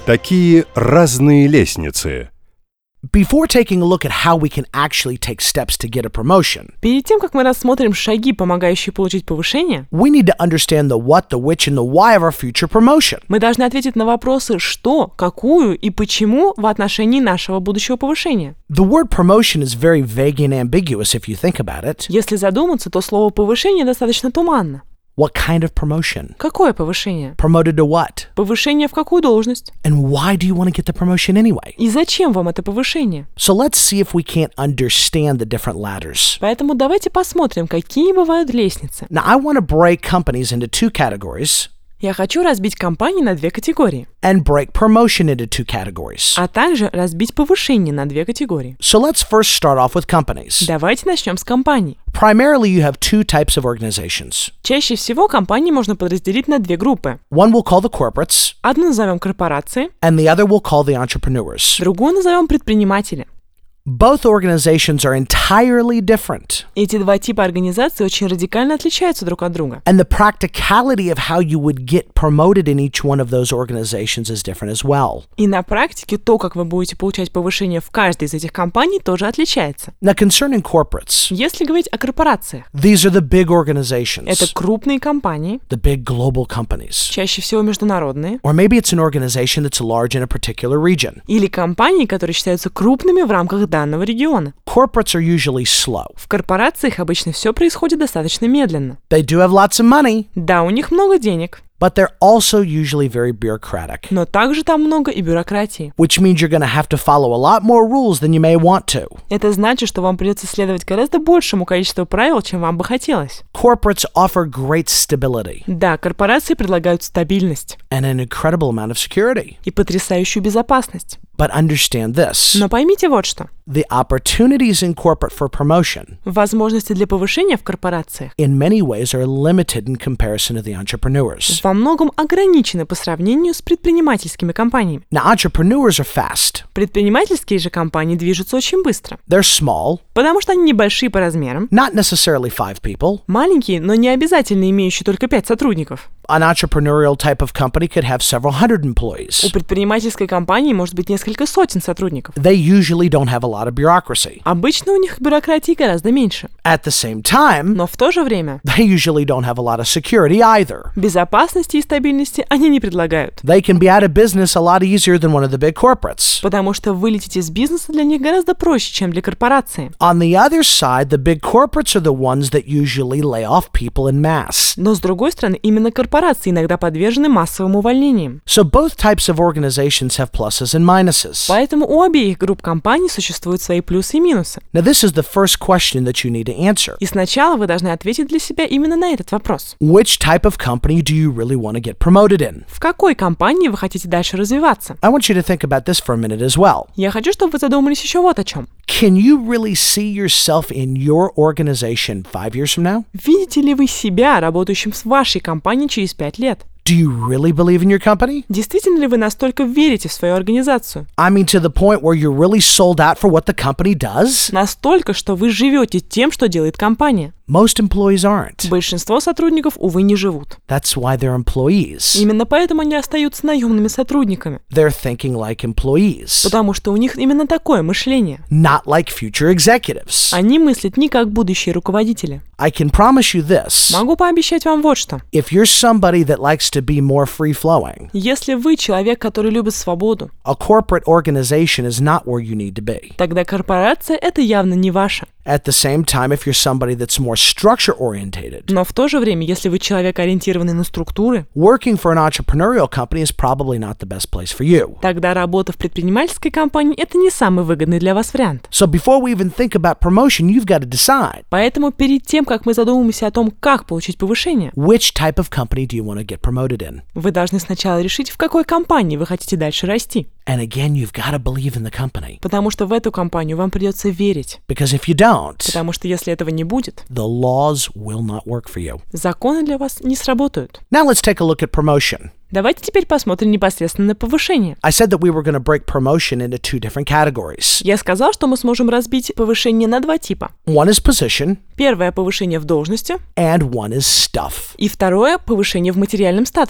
Такие разные лестницы. Before taking a look at how we can actually take steps to get a promotion, Перед тем, как мы рассмотрим шаги, помогающие получить повышение, we need to understand the what, the which, and the why of our future promotion. мы должны ответить на вопросы «что», «какую» и «почему» в отношении нашего будущего повышения. The word promotion is very vague and ambiguous if you think about it. Если задуматься, то слово «повышение» достаточно туманно. What kind of promotion? Какое повышение? Promoted to what? Повышение в какую должность? And why do you want to get the promotion anyway? И зачем вам это повышение? So let's see if we can't understand the different ladders. Поэтому давайте посмотрим, какие бывают лестницы. Now, I want to break companies into two categories Я хочу разбить компании на две категории, and break promotion into two categories. а также разбить повышение на две категории. So let's first start off with companies. Давайте начнем с компаний. Primarily, you have two types of organizations. Чаще всего компании можно подразделить на две группы. One we'll call the corporates, Одну назовем корпорации, and the other we'll call the entrepreneurs. другую назовем предприниматели. Both organizations are entirely different, Эти два типа организаций очень радикально отличаются друг от друга. and the practicality of how you would get promoted in each one of those organizations is different as well. И на практике то, как вы будете получать повышение в каждой из этих компаний, тоже отличается. Now, concerning corporates, Если говорить о корпорациях, these are the big это organizations, крупные компании, the big global companies. чаще всего международные, Or maybe it's an organization that's large in a particular region. или компании, которые считаются крупными в рамках данного региона. Corporates are usually slow. В корпорациях обычно все происходит достаточно медленно. They do have lots of money, Да, у них много денег, but they're also usually very bureaucratic, но также там много и бюрократии. which means you're going to have to follow a lot more rules than you may want to. Это значит, что вам придется следовать гораздо большему количеству правил, чем вам бы хотелось. Corporates offer great stability Да, корпорации предлагают стабильность and an incredible amount of security. и потрясающую безопасность. But understand this. Но поймите вот что. The opportunities in corporate for promotion Возможности для повышения в корпорациях in many ways are limited in comparison to the entrepreneurs. во многом ограничены по сравнению с предпринимательскими компаниями. Now, entrepreneurs are fast. Предпринимательские же компании движутся очень быстро, They're small, потому что они небольшие по размерам, not necessarily 5 people. маленькие, но не обязательно имеющие только 5 сотрудников. An entrepreneurial type of company could have several hundred У employees. предпринимательской компании может быть несколько сотен сотрудников. They usually don't have a lot of bureaucracy. Обычно у них бюрократии гораздо меньше, At the same time, но в то же время they usually don't have a lot of security either. безопасности и стабильности они не предлагают, They can be out of business a lot easier than one of the big corporates. потому что вылететь из бизнеса для них гораздо проще, чем для корпорации. On the other side, the big corporates are the ones that usually lay off people in mass. Но с другой стороны, именно корпорации иногда подвержены массовым увольнениям. So both types of organizations have pluses and minuses. Поэтому у обеих групп компаний существуют свои плюсы и минусы. Now, this is the first question that you need to answer. И сначала вы должны ответить для себя именно на этот вопрос. Which type of company do you really want to get promoted in? В какой компании вы хотите дальше развиваться? I want you to think about this for a minute as well. Я хочу, чтобы вы задумались еще вот о чем. Can you really see yourself in your organization 5 years from now? Видите ли вы себя, работающим в вашей компании через 5 лет? Do you really believe in your company? Действительно ли вы настолько верите в свою организацию? I mean, to the point where you're really sold out for what the company does? Настолько, что вы живете тем, что делает компания. Most employees aren't. Большинство сотрудников, увы, не живут. That's why they're employees. Именно поэтому они остаются наемными сотрудниками. They're thinking like employees, Потому что у них именно такое мышление. not like future executives. Они мыслят не как будущие руководители. I can promise you this. Могу пообещать вам вот что. If you're somebody that likes to be more free-flowing, Если вы человек, который любит свободу, a corporate organization is not where you need to be. тогда корпорация — это явно не ваша. At the same time, if you're somebody that's more structure-orientated, Но в то же время, если вы человек, ориентированный на структуры, working for an entrepreneurial company is probably not the best place for you. тогда работа в предпринимательской компании — это не самый выгодный для вас вариант. So before we even think about promotion, you've got to decide, Поэтому перед тем, как мы задумаемся о том, как получить повышение, which type of company do you want to get promoted in? вы должны сначала решить, в какой компании вы хотите дальше расти. And again, you've got to believe in the company. Потому что в эту компанию вам придется верить. Because if you don't, Потому что если этого не будет, the laws will not work for you. законы для вас не сработают. Now let's take a look at promotion. Давайте теперь посмотрим непосредственно на повышение. I said that we were going to break promotion into two different categories. Я сказал, что мы сможем разбить повышение на два типа. One is position, Первое — повышение в должности, and one is stuff. и второе — повышение в материальном статусе.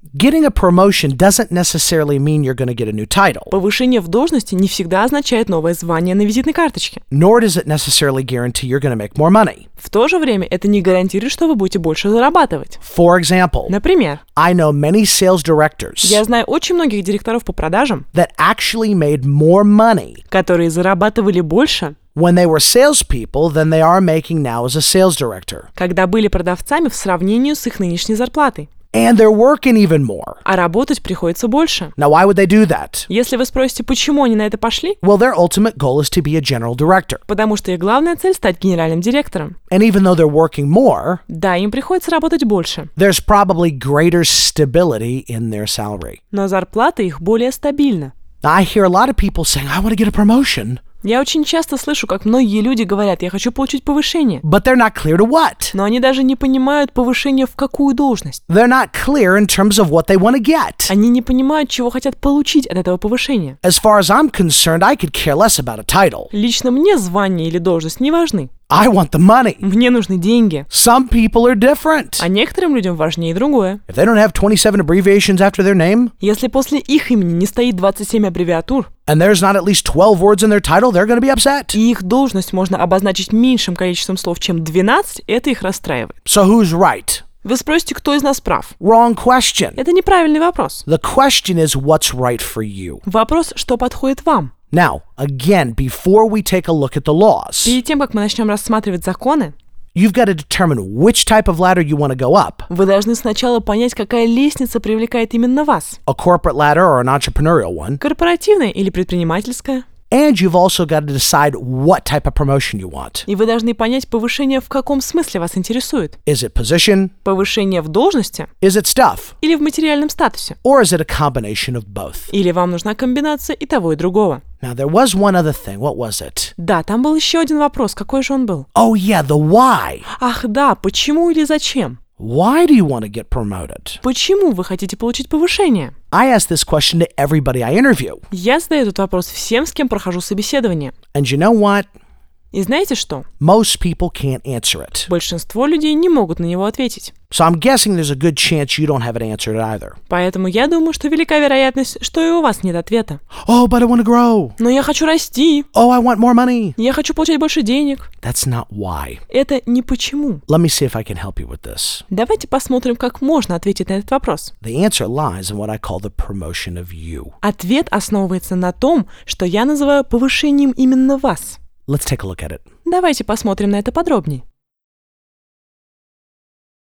Getting a promotion doesn't necessarily mean you're going to get a new title, Повышение в должности не всегда означает новое звание на визитной карточке. nor does it necessarily guarantee you're going to make more money. В то же время это не гарантирует, что вы будете больше зарабатывать. For example, Например, I know many sales directors я знаю очень многих директоров по продажам, that actually made more money которые зарабатывали больше, when they were salespeople than they are making now as a sales director. когда были продавцами в сравнении с их нынешней зарплатой. And they're working even more. А работать приходится больше. Now, why would they do that? Если вы спросите, почему они на это пошли, Well, their ultimate goal is to be a general director. потому что их главная цель — стать генеральным директором. And even though they're working more, Да, им приходится работать больше, there's probably greater stability in their salary. но зарплата их более стабильна. Now, I hear a lot of people saying, I want to get a promotion, Я очень часто слышу, как многие люди говорят: «Я хочу получить повышение», but they're not clear to what. но они даже не понимают повышение в какую должность. They're not clear in terms of what they want to get. Они не понимают, чего хотят получить от этого повышения. As far as I'm concerned, I could care less about a title. Лично мне звание или должность не важны. I want the money. Мне нужны деньги. Some people are different. А некоторым людям важнее другое. If they don't have 27 abbreviations after their name, Если после их имени не стоит 27 аббревиатур, and there's not at least 12 words in their title, they're going to be upset. и их должность можно обозначить меньшим количеством слов, чем 12, это их расстраивает. So who's right? Вы спросите, кто из нас прав? Wrong question. Это неправильный вопрос. The question is what's right for you. Вопрос, что подходит вам. Now, again, before we take a look at the laws, Перед тем, как мы начнем рассматривать законы, you've got to determine which type of ladder you want to go up, вы должны сначала понять, какая лестница привлекает именно вас. a corporate ladder or an entrepreneurial one, Корпоративная или предпринимательская. and you've also got to decide what type of promotion you want. И вы должны понять, повышение в каком смысле вас интересует. Is it position? Повышение в должности Is it stuff? или в материальном статусе. Or is it a combination of both? Или вам нужна комбинация и того, и другого. Now, there was one other thing. What was it? Да, там был еще один вопрос. Какой же он был? Oh, yeah, the why. Ах да, почему или зачем? Why do you want to get promoted? Почему вы хотите получить повышение? I ask this question to everybody I interview. Я задаю этот вопрос всем, с кем прохожу собеседование. And you know what? И знаете что? Most people can't answer it. Большинство людей не могут на него ответить. So I'm guessing there's a good chance you don't have an answer to either. Поэтому я думаю, что велика вероятность, что и у вас нет ответа. Oh, but I want to grow. Но я хочу расти. Oh, I want more money. Я хочу получать больше денег. That's not why. Это не почему. Let me see if I can help you with this. Давайте посмотрим, как можно ответить на этот вопрос. The answer lies in what I call the promotion of you. Ответ основывается на том, что я называю повышением именно вас. Let's take a look at it. Давайте посмотрим на это подробнее.